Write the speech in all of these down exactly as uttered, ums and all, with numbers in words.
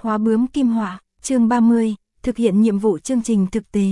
Khóa bướm kim họa, chương ba mươi, thực hiện nhiệm vụ chương trình thực tế.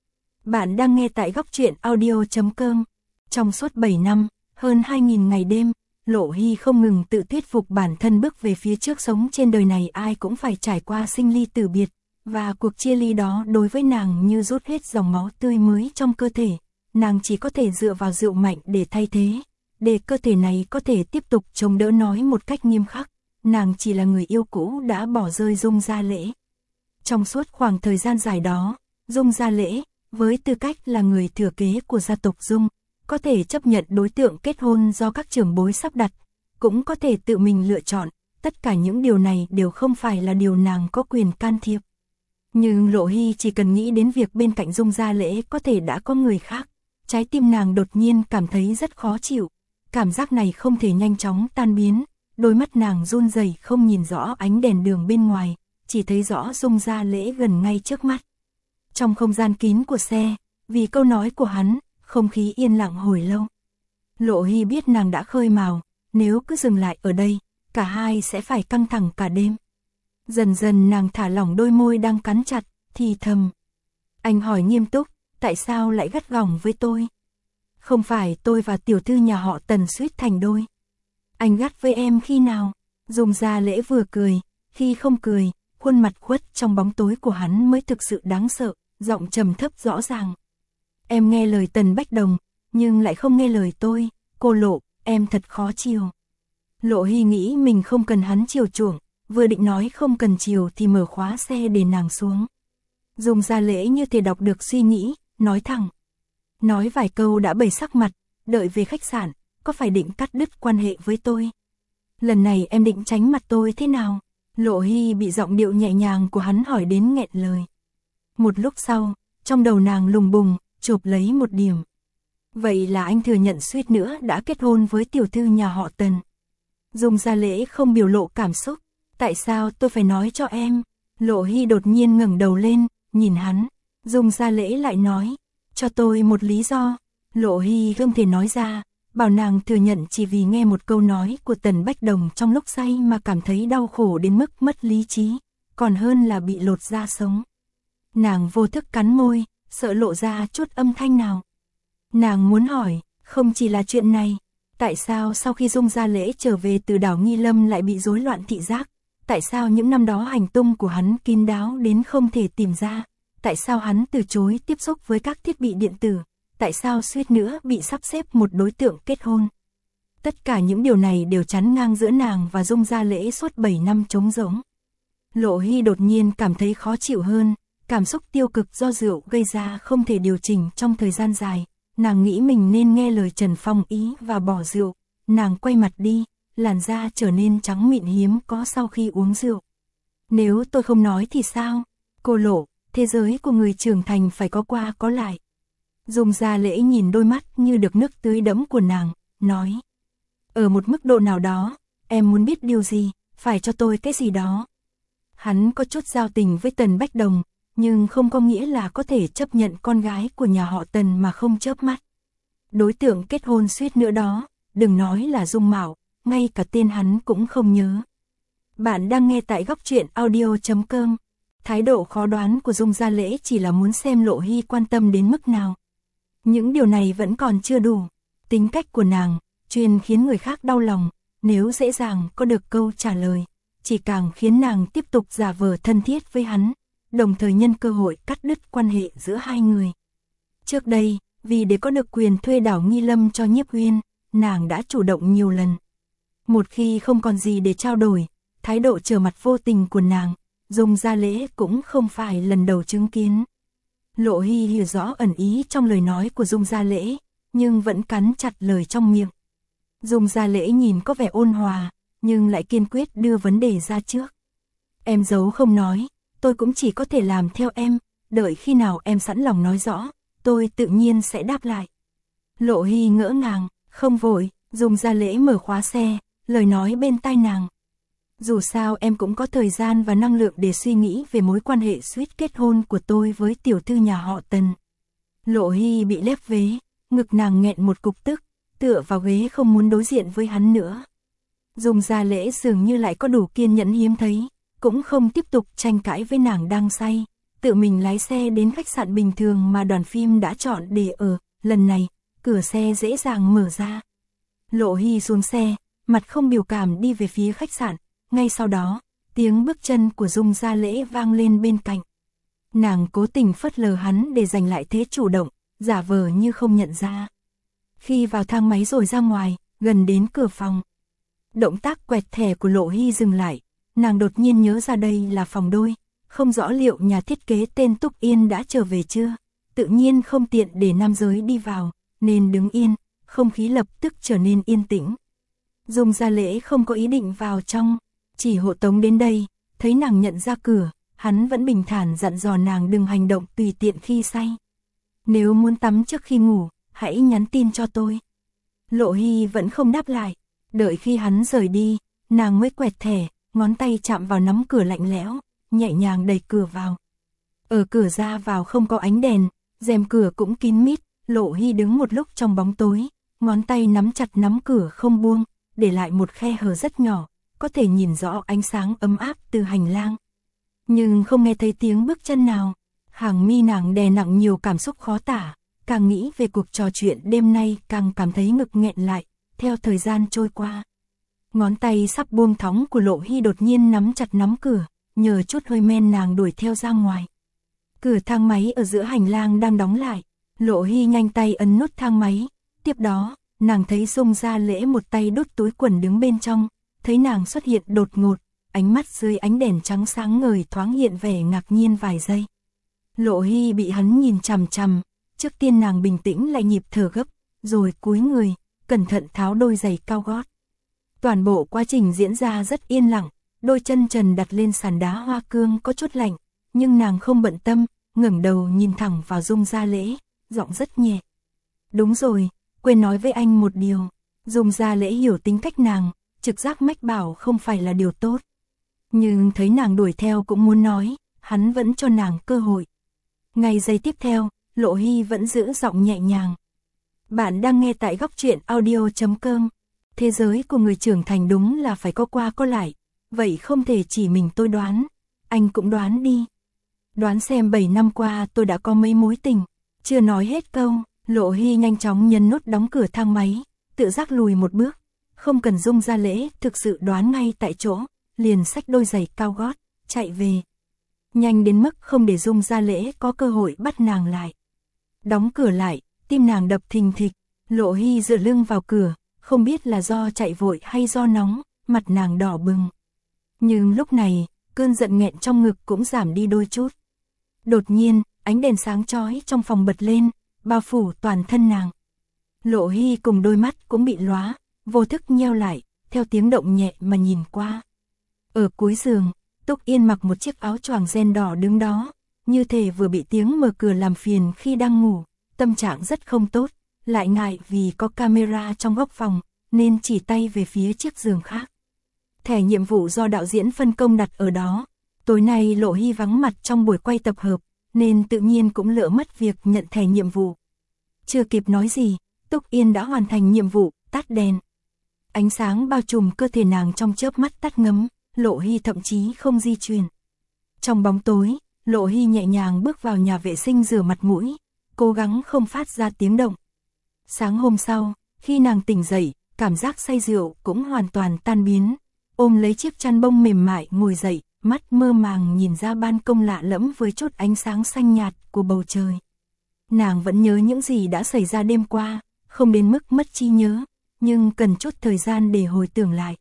Bạn đang nghe tại góc truyện audio chấm com. Trong suốt bảy năm, hơn hai nghìn ngày đêm, Lộ Hy không ngừng tự thuyết phục bản thân bước về phía trước. Sống trên đời này ai cũng phải trải qua sinh ly tử biệt, và cuộc chia ly đó đối với nàng như rút hết dòng máu tươi mới trong cơ thể. Nàng chỉ có thể dựa vào rượu mạnh để thay thế, để cơ thể này có thể tiếp tục chống đỡ. Nói một cách nghiêm khắc, nàng chỉ là người yêu cũ đã bỏ rơi Dung Gia Lễ. Trong suốt khoảng thời gian dài đó, Dung Gia Lễ, với tư cách là người thừa kế của gia tộc Dung, có thể chấp nhận đối tượng kết hôn do các trưởng bối sắp đặt, cũng có thể tự mình lựa chọn. Tất cả những điều này đều không phải là điều nàng có quyền can thiệp. Nhưng Lộ Hy chỉ cần nghĩ đến việc bên cạnh Dung Gia Lễ có thể đã có người khác, trái tim nàng đột nhiên cảm thấy rất khó chịu. Cảm giác này không thể nhanh chóng tan biến, đôi mắt nàng run rẩy không nhìn rõ ánh đèn đường bên ngoài, chỉ thấy rõ Dung Gia Lễ gần ngay trước mắt. Trong không gian kín của xe, vì câu nói của hắn, không khí yên lặng hồi lâu. Lộ Hy biết nàng đã khơi mào, nếu cứ dừng lại ở đây, cả hai sẽ phải căng thẳng cả đêm. Dần dần nàng thả lỏng đôi môi đang cắn chặt, thì thầm. Anh hỏi nghiêm túc, tại sao lại gắt gỏng với tôi? Không phải tôi và tiểu thư nhà họ Tần suýt thành đôi. Anh gắt với em khi nào? Dung Gia Lễ vừa cười, khi không cười, khuôn mặt khuất trong bóng tối của hắn mới thực sự đáng sợ, giọng trầm thấp rõ ràng. Em nghe lời Tần Bách Đồng, nhưng lại không nghe lời tôi, cô Lộ, em thật khó chiều. Lộ Hy nghĩ mình không cần hắn chiều chuộng, vừa định nói không cần chiều thì mở khóa xe để nàng xuống. Dung Gia Lễ như thể đọc được suy nghĩ, nói thẳng. Nói vài câu đã bày sắc mặt, đợi về khách sạn, có phải định cắt đứt quan hệ với tôi? Lần này em định tránh mặt tôi thế nào? Lộ Hy bị giọng điệu nhẹ nhàng của hắn hỏi đến nghẹn lời. Một lúc sau, trong đầu nàng lùng bùng, chộp lấy một điểm. Vậy là anh thừa nhận suýt nữa đã kết hôn với tiểu thư nhà họ Tần. Dung Gia Lễ không biểu lộ cảm xúc. Tại sao tôi phải nói cho em? Lộ Hy đột nhiên ngẩng đầu lên, nhìn hắn. Dung Gia Lễ lại nói, cho tôi một lý do. Lộ Hy không thể nói ra, bảo nàng thừa nhận chỉ vì nghe một câu nói của Tần Bách Đồng trong lúc say mà cảm thấy đau khổ đến mức mất lý trí, còn hơn là bị lột da sống. Nàng vô thức cắn môi, sợ lộ ra chút âm thanh nào. Nàng muốn hỏi, không chỉ là chuyện này, tại sao sau khi Dung Gia Lễ trở về từ đảo Nghi Lâm lại bị rối loạn thị giác? Tại sao những năm đó hành tung của hắn kín đáo đến không thể tìm ra? Tại sao hắn từ chối tiếp xúc với các thiết bị điện tử? Tại sao suýt nữa bị sắp xếp một đối tượng kết hôn? Tất cả những điều này đều chắn ngang giữa nàng và Dung Gia Lễ suốt bảy năm trống rỗng. Lộ Hy đột nhiên cảm thấy khó chịu hơn, cảm xúc tiêu cực do rượu gây ra không thể điều chỉnh trong thời gian dài. Nàng nghĩ mình nên nghe lời Trần Phong ý và bỏ rượu. Nàng quay mặt đi, làn da trở nên trắng mịn hiếm có sau khi uống rượu. Nếu tôi không nói thì sao? Cô Lộ, thế giới của người trưởng thành phải có qua có lại. Dung Gia Lễ nhìn đôi mắt như được nước tưới đẫm của nàng, nói. Ở một mức độ nào đó, em muốn biết điều gì, phải cho tôi cái gì đó. Hắn có chút giao tình với Tần Bách Đồng, nhưng không có nghĩa là có thể chấp nhận con gái của nhà họ Tần mà không chớp mắt. Đối tượng kết hôn suýt nữa đó, đừng nói là Dung Mạo, ngay cả tên hắn cũng không nhớ. Bạn đang nghe tại góc truyện audio chấm com. Thái độ khó đoán của Dung Gia Lễ chỉ là muốn xem Lộ Hy quan tâm đến mức nào. Những điều này vẫn còn chưa đủ. Tính cách của nàng, chuyên khiến người khác đau lòng, nếu dễ dàng có được câu trả lời, chỉ càng khiến nàng tiếp tục giả vờ thân thiết với hắn, đồng thời nhân cơ hội cắt đứt quan hệ giữa hai người. Trước đây, vì để có được quyền thuê đảo Nghi Lâm cho Nhiếp Uyên, nàng đã chủ động nhiều lần. Một khi không còn gì để trao đổi, thái độ trở mặt vô tình của nàng, Dung Gia Lễ cũng không phải lần đầu chứng kiến. Lộ Hy hiểu rõ ẩn ý trong lời nói của Dung Gia Lễ, nhưng vẫn cắn chặt lời trong miệng. Dung Gia Lễ nhìn có vẻ ôn hòa, nhưng lại kiên quyết đưa vấn đề ra trước. Em giấu không nói, tôi cũng chỉ có thể làm theo em, đợi khi nào em sẵn lòng nói rõ, tôi tự nhiên sẽ đáp lại. Lộ Hy ngỡ ngàng, không vội, Dung Gia Lễ mở khóa xe, lời nói bên tai nàng. Dù sao em cũng có thời gian và năng lượng để suy nghĩ về mối quan hệ suýt kết hôn của tôi với tiểu thư nhà họ Tần. Lộ Hy bị lép vế, ngực nàng nghẹn một cục tức, tựa vào ghế không muốn đối diện với hắn nữa. Dung Gia Lễ dường như lại có đủ kiên nhẫn hiếm thấy, cũng không tiếp tục tranh cãi với nàng đang say, tự mình lái xe đến khách sạn bình thường mà đoàn phim đã chọn để ở. Lần này, cửa xe dễ dàng mở ra. Lộ Hy xuống xe, mặt không biểu cảm đi về phía khách sạn, ngay sau đó, tiếng bước chân của Dung Gia Lễ vang lên bên cạnh. Nàng cố tình phớt lờ hắn để giành lại thế chủ động, giả vờ như không nhận ra. Khi vào thang máy rồi ra ngoài, gần đến cửa phòng, động tác quẹt thẻ của Lộ Hy dừng lại, nàng đột nhiên nhớ ra đây là phòng đôi, không rõ liệu nhà thiết kế tên Túc Yên đã trở về chưa, tự nhiên không tiện để nam giới đi vào, nên đứng yên, không khí lập tức trở nên yên tĩnh. Dung Gia Lễ không có ý định vào trong, chỉ hộ tống đến đây, thấy nàng nhận ra cửa, hắn vẫn bình thản dặn dò nàng đừng hành động tùy tiện khi say. Nếu muốn tắm trước khi ngủ, hãy nhắn tin cho tôi. Lộ Hy vẫn không đáp lại, đợi khi hắn rời đi, nàng mới quẹt thẻ, ngón tay chạm vào nắm cửa lạnh lẽo, nhẹ nhàng đẩy cửa vào. Ở cửa ra vào không có ánh đèn, rèm cửa cũng kín mít, Lộ Hy đứng một lúc trong bóng tối, ngón tay nắm chặt nắm cửa không buông, để lại một khe hở rất nhỏ, có thể nhìn rõ ánh sáng ấm áp từ hành lang. Nhưng không nghe thấy tiếng bước chân nào, hàng mi nàng đè nặng nhiều cảm xúc khó tả, càng nghĩ về cuộc trò chuyện đêm nay càng cảm thấy ngực nghẹn lại, theo thời gian trôi qua. Ngón tay sắp buông thõng của Lộ Hy đột nhiên nắm chặt nắm cửa, nhờ chút hơi men nàng đuổi theo ra ngoài. Cửa thang máy ở giữa hành lang đang đóng lại, Lộ Hy nhanh tay ấn nút thang máy, tiếp đó, nàng thấy Dung Gia Lễ một tay đút túi quần đứng bên trong, thấy nàng xuất hiện đột ngột, ánh mắt dưới ánh đèn trắng sáng ngời thoáng hiện vẻ ngạc nhiên vài giây. Lộ Hy bị hắn nhìn chằm chằm, trước tiên nàng bình tĩnh lại nhịp thở gấp, rồi cúi người, cẩn thận tháo đôi giày cao gót. Toàn bộ quá trình diễn ra rất yên lặng, đôi chân trần đặt lên sàn đá hoa cương có chút lạnh, nhưng nàng không bận tâm, ngẩng đầu nhìn thẳng vào Dung Gia Lễ, giọng rất nhẹ. Đúng rồi, quên nói với anh một điều. Dung Gia Lễ hiểu tính cách nàng, trực giác mách bảo không phải là điều tốt. Nhưng thấy nàng đuổi theo cũng muốn nói, hắn vẫn cho nàng cơ hội. Ngay giây tiếp theo, Lộ Hy vẫn giữ giọng nhẹ nhàng. Bạn đang nghe tại góc truyện audio chấm com. Thế giới của người trưởng thành đúng là phải có qua có lại, vậy không thể chỉ mình tôi đoán, anh cũng đoán đi. Đoán xem bảy năm qua tôi đã có mấy mối tình. Chưa nói hết câu, Lộ Hy nhanh chóng nhấn nút đóng cửa thang máy, tự giác lùi một bước, không cần Dung Gia Lễ thực sự đoán ngay tại chỗ, liền xách đôi giày cao gót, chạy về. Nhanh đến mức không để Dung Gia Lễ có cơ hội bắt nàng lại. Đóng cửa lại, tim nàng đập thình thịch, Lộ Hy dựa lưng vào cửa, không biết là do chạy vội hay do nóng, mặt nàng đỏ bừng. Nhưng lúc này, cơn giận nghẹn trong ngực cũng giảm đi đôi chút. Đột nhiên, ánh đèn sáng chói trong phòng bật lên, bao phủ toàn thân nàng. Lộ Hy cùng đôi mắt cũng bị lóa, vô thức nheo lại, theo tiếng động nhẹ mà nhìn qua. Ở cuối giường, Túc Yên mặc một chiếc áo choàng ren đỏ đứng đó, như thể vừa bị tiếng mở cửa làm phiền khi đang ngủ, tâm trạng rất không tốt, lại ngại vì có camera trong góc phòng, nên chỉ tay về phía chiếc giường khác. Thẻ nhiệm vụ do đạo diễn phân công đặt ở đó, tối nay Lộ Hy vắng mặt trong buổi quay tập hợp, nên tự nhiên cũng lỡ mất việc nhận thẻ nhiệm vụ. Chưa kịp nói gì, Túc Yên đã hoàn thành nhiệm vụ, tắt đèn. Ánh sáng bao trùm cơ thể nàng trong chớp mắt tắt ngấm, Lộ Hy thậm chí không di chuyển. Trong bóng tối, Lộ Hy nhẹ nhàng bước vào nhà vệ sinh rửa mặt mũi, cố gắng không phát ra tiếng động. Sáng hôm sau, khi nàng tỉnh dậy, cảm giác say rượu cũng hoàn toàn tan biến, ôm lấy chiếc chăn bông mềm mại ngồi dậy, mắt mơ màng nhìn ra ban công lạ lẫm với chút ánh sáng xanh nhạt của bầu trời. Nàng vẫn nhớ những gì đã xảy ra đêm qua, không đến mức mất trí nhớ, nhưng cần chút thời gian để hồi tưởng lại.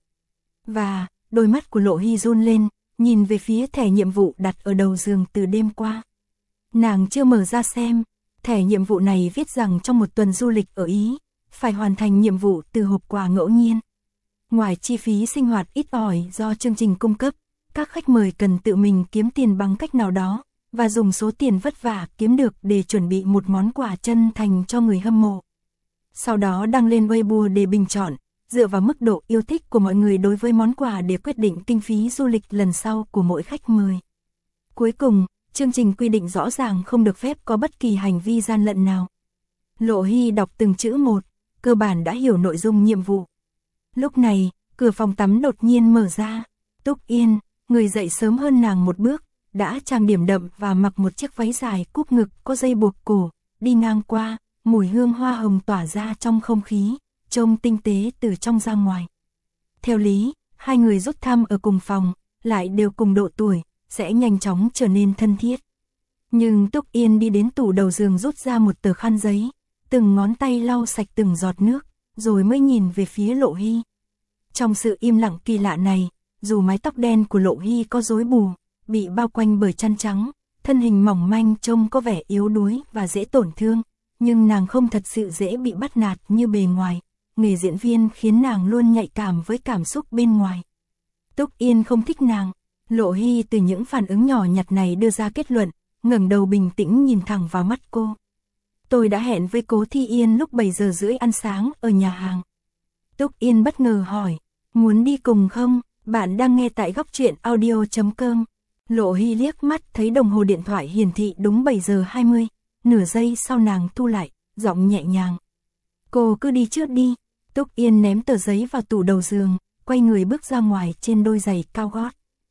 Và, đôi mắt của Lộ Hy run lên, nhìn về phía thẻ nhiệm vụ đặt ở đầu giường từ đêm qua. Nàng chưa mở ra xem, thẻ nhiệm vụ này viết rằng trong một tuần du lịch ở Ý, phải hoàn thành nhiệm vụ từ hộp quà ngẫu nhiên. Ngoài chi phí sinh hoạt ít ỏi do chương trình cung cấp, các khách mời cần tự mình kiếm tiền bằng cách nào đó, và dùng số tiền vất vả kiếm được để chuẩn bị một món quà chân thành cho người hâm mộ. Sau đó đăng lên Weibo để bình chọn, dựa vào mức độ yêu thích của mọi người đối với món quà để quyết định kinh phí du lịch lần sau của mỗi khách mời. Cuối cùng, chương trình quy định rõ ràng không được phép có bất kỳ hành vi gian lận nào. Lộ Hy đọc từng chữ một, cơ bản đã hiểu nội dung nhiệm vụ. Lúc này, cửa phòng tắm đột nhiên mở ra. Túc Yên, người dậy sớm hơn nàng một bước, đã trang điểm đậm và mặc một chiếc váy dài cúp ngực có dây buộc cổ, đi ngang qua, mùi hương hoa hồng tỏa ra trong không khí, trông tinh tế từ trong ra ngoài. Theo lý, hai người rút thăm ở cùng phòng, lại đều cùng độ tuổi, sẽ nhanh chóng trở nên thân thiết. Nhưng Túc Yên đi đến tủ đầu giường rút ra một tờ khăn giấy, từng ngón tay lau sạch từng giọt nước, rồi mới nhìn về phía Lộ Hy. Trong sự im lặng kỳ lạ này, dù mái tóc đen của Lộ Hy có rối bù, bị bao quanh bởi chăn trắng, thân hình mỏng manh trông có vẻ yếu đuối và dễ tổn thương, nhưng nàng không thật sự dễ bị bắt nạt như bề ngoài. Nghề diễn viên khiến nàng luôn nhạy cảm với cảm xúc bên ngoài. Túc Yên không thích nàng. Lộ Hy từ những phản ứng nhỏ nhặt này đưa ra kết luận, ngẩng đầu bình tĩnh nhìn thẳng vào mắt cô. Tôi đã hẹn với Cố Thi Yên lúc bảy giờ rưỡi ăn sáng ở nhà hàng. Túc Yên bất ngờ hỏi, muốn đi cùng không? Bạn đang nghe tại góc truyện audio chấm com. Lộ Hy liếc mắt thấy đồng hồ điện thoại hiển thị đúng bảy giờ hai mươi, nửa giây sau nàng thu lại, giọng nhẹ nhàng. Cô cứ đi trước đi. Túc Yên ném tờ giấy vào tủ đầu giường, quay người bước ra ngoài trên đôi giày cao gót.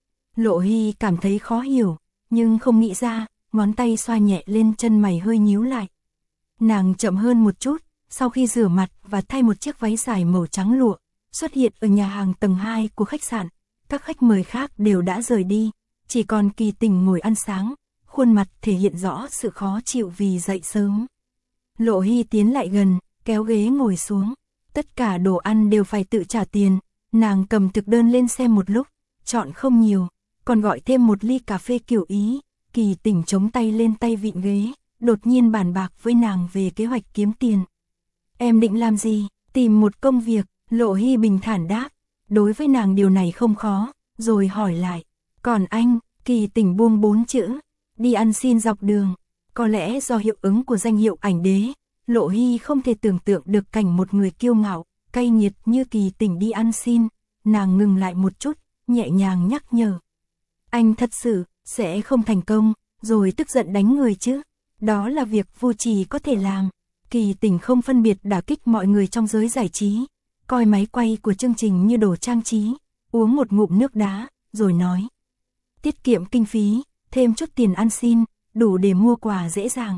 Lộ Hy cảm thấy khó hiểu, nhưng không nghĩ ra, ngón tay xoa nhẹ lên chân mày hơi nhíu lại. Nàng chậm hơn một chút, sau khi rửa mặt và thay một chiếc váy dài màu trắng lụa, xuất hiện ở nhà hàng tầng hai của khách sạn. Các khách mời khác đều đã rời đi, chỉ còn Kỳ Tình ngồi ăn sáng, khuôn mặt thể hiện rõ sự khó chịu vì dậy sớm. Lộ Hy tiến lại gần, kéo ghế ngồi xuống. Tất cả đồ ăn đều phải tự trả tiền, nàng cầm thực đơn lên xem một lúc, chọn không nhiều, còn gọi thêm một ly cà phê kiểu Ý. Kỳ Tình chống tay lên tay vịn ghế, đột nhiên bàn bạc với nàng về kế hoạch kiếm tiền. Em định làm gì? Tìm một công việc. Lộ Hy bình thản đáp, đối với nàng điều này không khó, rồi hỏi lại. Còn anh? Kỳ Tình buông bốn chữ, đi ăn xin dọc đường. Có lẽ do hiệu ứng của danh hiệu ảnh đế, Lộ Hy không thể tưởng tượng được cảnh một người kiêu ngạo, cay nghiệt như Kỳ Tình đi ăn xin. Nàng ngừng lại một chút, nhẹ nhàng nhắc nhở. Anh thật sự sẽ không thành công, rồi tức giận đánh người chứ. Đó là việc vô trì có thể làm. Kỳ Tình không phân biệt đả kích mọi người trong giới giải trí, coi máy quay của chương trình như đồ trang trí, uống một ngụm nước đá, rồi nói. Tiết kiệm kinh phí, thêm chút tiền ăn xin, đủ để mua quà dễ dàng.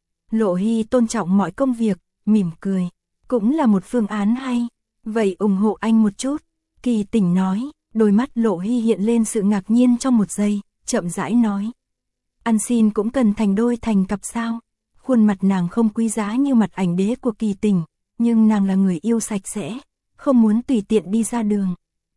Lộ Hy tôn trọng mọi công việc, mỉm cười. Cũng là một phương án hay. Vậy ủng hộ anh một chút. Kỳ Tình nói, đôi mắt Lộ Hy hiện lên sự ngạc nhiên trong một giây, chậm rãi nói. Ăn xin cũng cần thành đôi thành cặp sao? Khuôn mặt nàng không quý giá như mặt ảnh đế của Kỳ Tình, nhưng nàng là người yêu sạch sẽ, không muốn tùy tiện đi ra đường.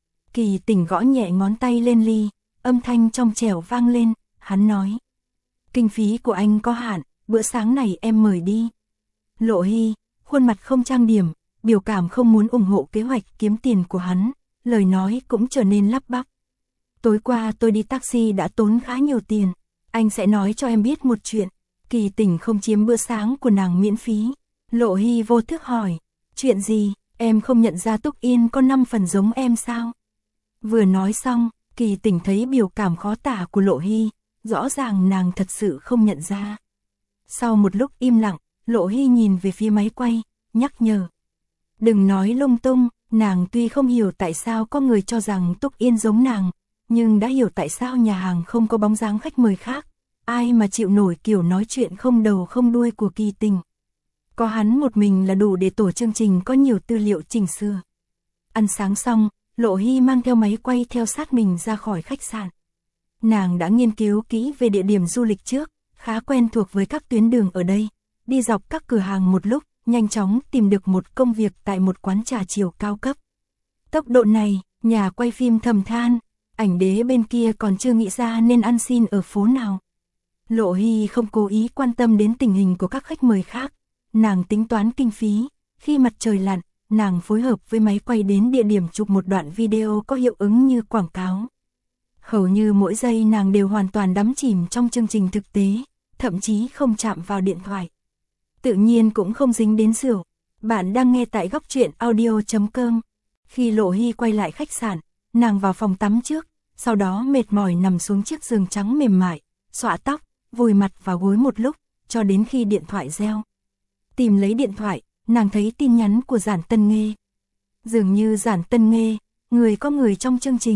Kỳ Tình gõ nhẹ ngón tay lên ly, âm thanh trong trẻo vang lên, hắn nói. Kinh phí của anh có hạn, bữa sáng này em mời đi. Lộ Hy, khuôn mặt không trang điểm, biểu cảm không muốn ủng hộ kế hoạch kiếm tiền của hắn, lời nói cũng trở nên lắp bắp. Tối qua tôi đi taxi đã tốn khá nhiều tiền, anh sẽ nói cho em biết một chuyện. Kỳ Tình không chiếm bữa sáng của nàng miễn phí. Lộ Hy vô thức hỏi, chuyện gì, em không nhận ra Túc Yên có năm phần giống em sao? Vừa nói xong, Kỳ Tình thấy biểu cảm khó tả của Lộ Hy, rõ ràng nàng thật sự không nhận ra. Sau một lúc im lặng, Lộ Hy nhìn về phía máy quay, nhắc nhở. Đừng nói lung tung, nàng tuy không hiểu tại sao có người cho rằng Túc Yên giống nàng, nhưng đã hiểu tại sao nhà hàng không có bóng dáng khách mời khác. Ai mà chịu nổi kiểu nói chuyện không đầu không đuôi của Kỳ Tình. Có hắn một mình là đủ để tổ chương trình có nhiều tư liệu chỉnh sửa. Ăn sáng xong, Lộ Hy mang theo máy quay theo sát mình ra khỏi khách sạn. Nàng đã nghiên cứu kỹ về địa điểm du lịch trước, khá quen thuộc với các tuyến đường ở đây. Đi dọc các cửa hàng một lúc, nhanh chóng tìm được một công việc tại một quán trà chiều cao cấp. Tốc độ này, nhà quay phim thầm than, ảnh đế bên kia còn chưa nghĩ ra nên ăn xin ở phố nào. Lộ Hy không cố ý quan tâm đến tình hình của các khách mời khác, nàng tính toán kinh phí, khi mặt trời lặn, nàng phối hợp với máy quay đến địa điểm chụp một đoạn video có hiệu ứng như quảng cáo. Hầu như mỗi giây nàng đều hoàn toàn đắm chìm trong chương trình thực tế, thậm chí không chạm vào điện thoại. Tự nhiên cũng không dính đến rượu. Bạn đang nghe tại góc truyện audio chấm com. Khi Lộ Hy quay lại khách sạn, nàng vào phòng tắm trước, sau đó mệt mỏi nằm xuống chiếc giường trắng mềm mại, xõa tóc, vùi mặt vào gối một lúc, cho đến khi điện thoại reo. Tìm lấy điện thoại, nàng thấy tin nhắn của Giản Tân Nghê. Dường như Giản Tân Nghê, người có người trong chương trình,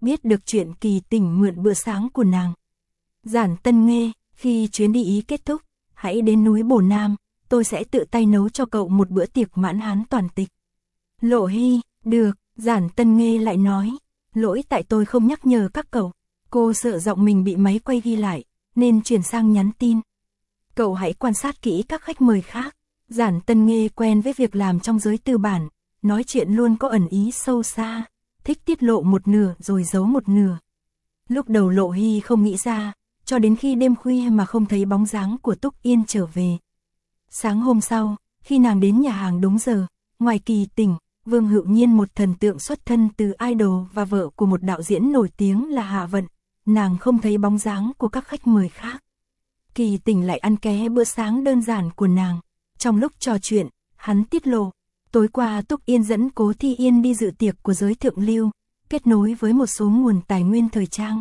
biết được chuyện Kỳ Tình mượn bữa sáng của nàng. Giản Tân Nghê, khi chuyến đi Ý kết thúc, hãy đến núi Bồ Nam, tôi sẽ tự tay nấu cho cậu một bữa tiệc mãn hán toàn tịch. Lộ Hy, được, Giản Tân Nghê lại nói, lỗi tại tôi không nhắc nhở các cậu. Cô sợ giọng mình bị máy quay ghi lại, nên chuyển sang nhắn tin. Cậu hãy quan sát kỹ các khách mời khác. Giản Tân Nghê quen với việc làm trong giới tư bản, nói chuyện luôn có ẩn ý sâu xa, thích tiết lộ một nửa rồi giấu một nửa. Lúc đầu Lộ Hy không nghĩ ra, cho đến khi đêm khuya mà không thấy bóng dáng của Túc Yên trở về. Sáng hôm sau, khi nàng đến nhà hàng đúng giờ, ngoài Kỳ Tình, Vương Hữu Nhiên, một thần tượng xuất thân từ idol và vợ của một đạo diễn nổi tiếng là Hạ Vận, nàng không thấy bóng dáng của các khách mời khác. Kỳ Tình lại ăn ké bữa sáng đơn giản của nàng. Trong lúc trò chuyện, hắn tiết lộ, tối qua Túc Yên dẫn Cố Thi Yên đi dự tiệc của giới thượng lưu, kết nối với một số nguồn tài nguyên thời trang.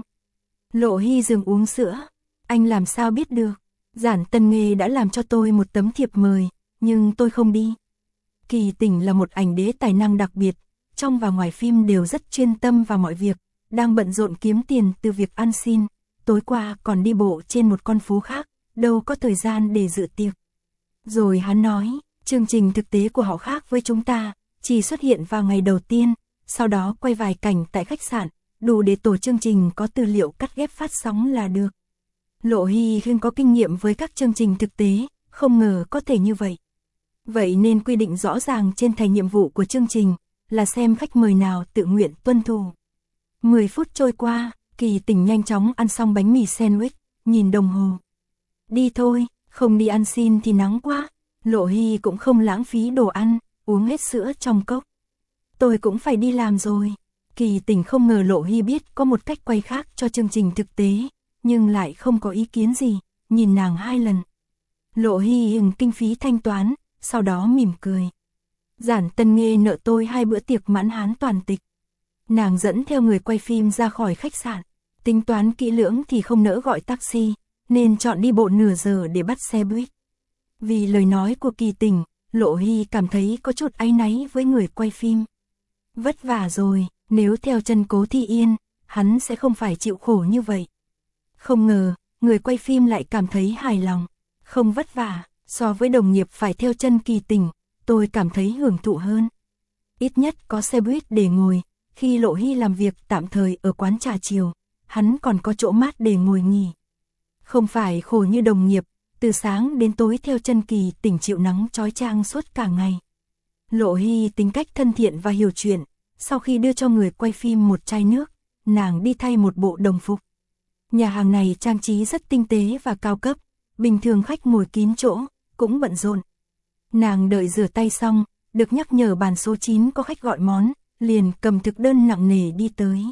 Lộ Hy dừng uống sữa. Anh làm sao biết được? Giản Tân Nghê đã làm cho tôi một tấm thiệp mời, nhưng tôi không đi. Kỳ Tình là một ảnh đế tài năng đặc biệt, trong và ngoài phim đều rất chuyên tâm vào mọi việc, đang bận rộn kiếm tiền từ việc ăn xin, tối qua còn đi bộ trên một con phố khác, đâu có thời gian để dự tiệc. Rồi hắn nói, chương trình thực tế của họ khác với chúng ta, chỉ xuất hiện vào ngày đầu tiên, sau đó quay vài cảnh tại khách sạn, đủ để tổ chương trình có tư liệu cắt ghép phát sóng là được. Lộ Hy không có kinh nghiệm với các chương trình thực tế, không ngờ có thể như vậy. Vậy nên quy định rõ ràng trên thẻ nhiệm vụ của chương trình, là xem khách mời nào tự nguyện tuân thủ. mười phút trôi qua, Kỳ Tình nhanh chóng ăn xong bánh mì sandwich, nhìn đồng hồ. Đi thôi, không đi ăn xin thì nắng quá. Lộ Hy cũng không lãng phí đồ ăn, uống hết sữa trong cốc. Tôi cũng phải đi làm rồi. Kỳ Tình không ngờ Lộ Hy biết có một cách quay khác cho chương trình thực tế, nhưng lại không có ý kiến gì, nhìn nàng hai lần. Lộ Hy hừng kinh phí thanh toán, sau đó mỉm cười. Giản Tân Nghê nợ tôi hai bữa tiệc mãn hán toàn tịch. Nàng dẫn theo người quay phim ra khỏi khách sạn, tính toán kỹ lưỡng thì không nỡ gọi taxi, nên chọn đi bộ nửa giờ để bắt xe buýt. Vì lời nói của Kỳ Tình, Lộ Hy cảm thấy có chút áy náy với người quay phim. Vất vả rồi, nếu theo chân Cố Thi Yên, hắn sẽ không phải chịu khổ như vậy. Không ngờ, người quay phim lại cảm thấy hài lòng, không vất vả, so với đồng nghiệp phải theo chân Kỳ Tình, tôi cảm thấy hưởng thụ hơn. Ít nhất có xe buýt để ngồi, khi Lộ Hy làm việc tạm thời ở quán trà chiều, hắn còn có chỗ mát để ngồi nghỉ. Không phải khổ như đồng nghiệp, từ sáng đến tối theo chân Kỳ Tình chịu nắng chói chang suốt cả ngày. Lộ Hy tính cách thân thiện và hiểu chuyện, sau khi đưa cho người quay phim một chai nước, nàng đi thay một bộ đồng phục. Nhà hàng này trang trí rất tinh tế và cao cấp, bình thường khách ngồi kín chỗ, cũng bận rộn. Nàng đợi rửa tay xong, được nhắc nhở bàn số chín có khách gọi món, liền cầm thực đơn nặng nề đi tới.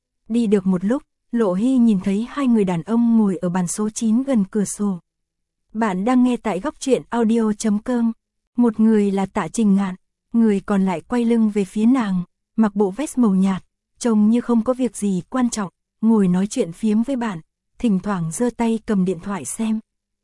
Đi được một lúc, Lộ Hy nhìn thấy hai người đàn ông ngồi ở bàn số chín gần cửa sổ. Bạn đang nghe tại góc truyện audio chấm com. Một người là Tạ Trình Ngạn, người còn lại quay lưng về phía nàng, mặc bộ vest màu nhạt, trông như không có việc gì quan trọng, ngồi nói chuyện phiếm với bạn, thỉnh thoảng giơ tay cầm điện thoại xem.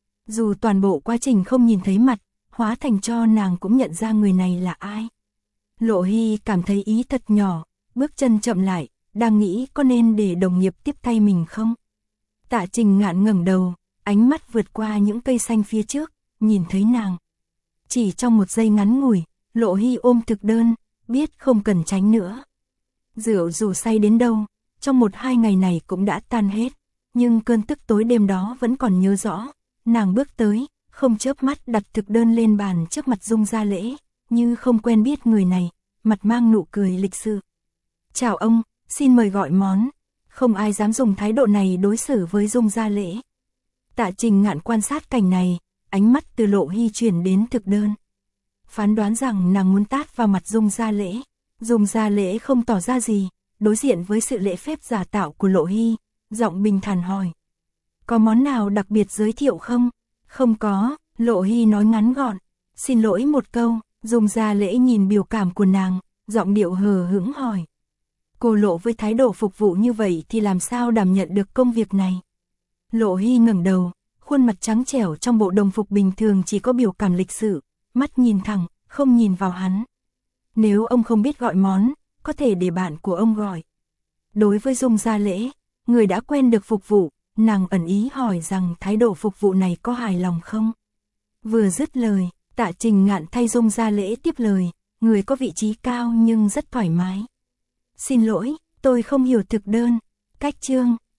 Dù toàn bộ quá trình không nhìn thấy mặt, hóa thành cho nàng cũng nhận ra người này là ai. Lộ Hy cảm thấy ý thật nhỏ, bước chân chậm lại, đang nghĩ có nên để đồng nghiệp tiếp thay mình không. Tạ Trình Ngạn ngẩng đầu, ánh mắt vượt qua những cây xanh phía trước, nhìn thấy nàng. Chỉ trong một giây ngắn ngủi, Lộ Hy ôm thực đơn, biết không cần tránh nữa. Rượu dù say đến đâu, trong một hai ngày này cũng đã tan hết, nhưng cơn tức tối đêm đó vẫn còn nhớ rõ. Nàng bước tới, không chớp mắt đặt thực đơn lên bàn trước mặt Dung Gia Lễ, như không quen biết người này, mặt mang nụ cười lịch sự. Chào ông, xin mời gọi món. Không ai dám dùng thái độ này đối xử với Dung Gia Lễ. Tạ Trình Ngạn quan sát cảnh này, ánh mắt từ Lộ Hy chuyển đến thực đơn. Phán đoán rằng nàng muốn tát vào mặt Dung Gia Lễ. Dung Gia Lễ không tỏ ra gì, đối diện với sự lễ phép giả tạo của Lộ Hy, giọng bình thản hỏi. Có món nào đặc biệt giới thiệu không? Không có, Lộ Hy nói ngắn gọn. Xin lỗi một câu, Dung Gia Lễ nhìn biểu cảm của nàng, giọng điệu hờ hững hỏi. Cô Lộ với thái độ phục vụ như vậy thì làm sao đảm nhận được công việc này? Lộ Hy ngẩng đầu, khuôn mặt trắng trẻo trong bộ đồng phục bình thường chỉ có biểu cảm lịch sự, mắt nhìn thẳng, không nhìn vào hắn. Nếu ông không biết gọi món, có thể để bạn của ông gọi. Đối với Dung Gia Lễ, người đã quen được phục vụ, nàng ẩn ý hỏi rằng thái độ phục vụ này có hài lòng không? Vừa dứt lời, Tạ Trình Ngạn thay Dung Gia Lễ tiếp lời, người có vị trí cao nhưng rất thoải mái. Xin lỗi, tôi không hiểu thực đơn, cách chương,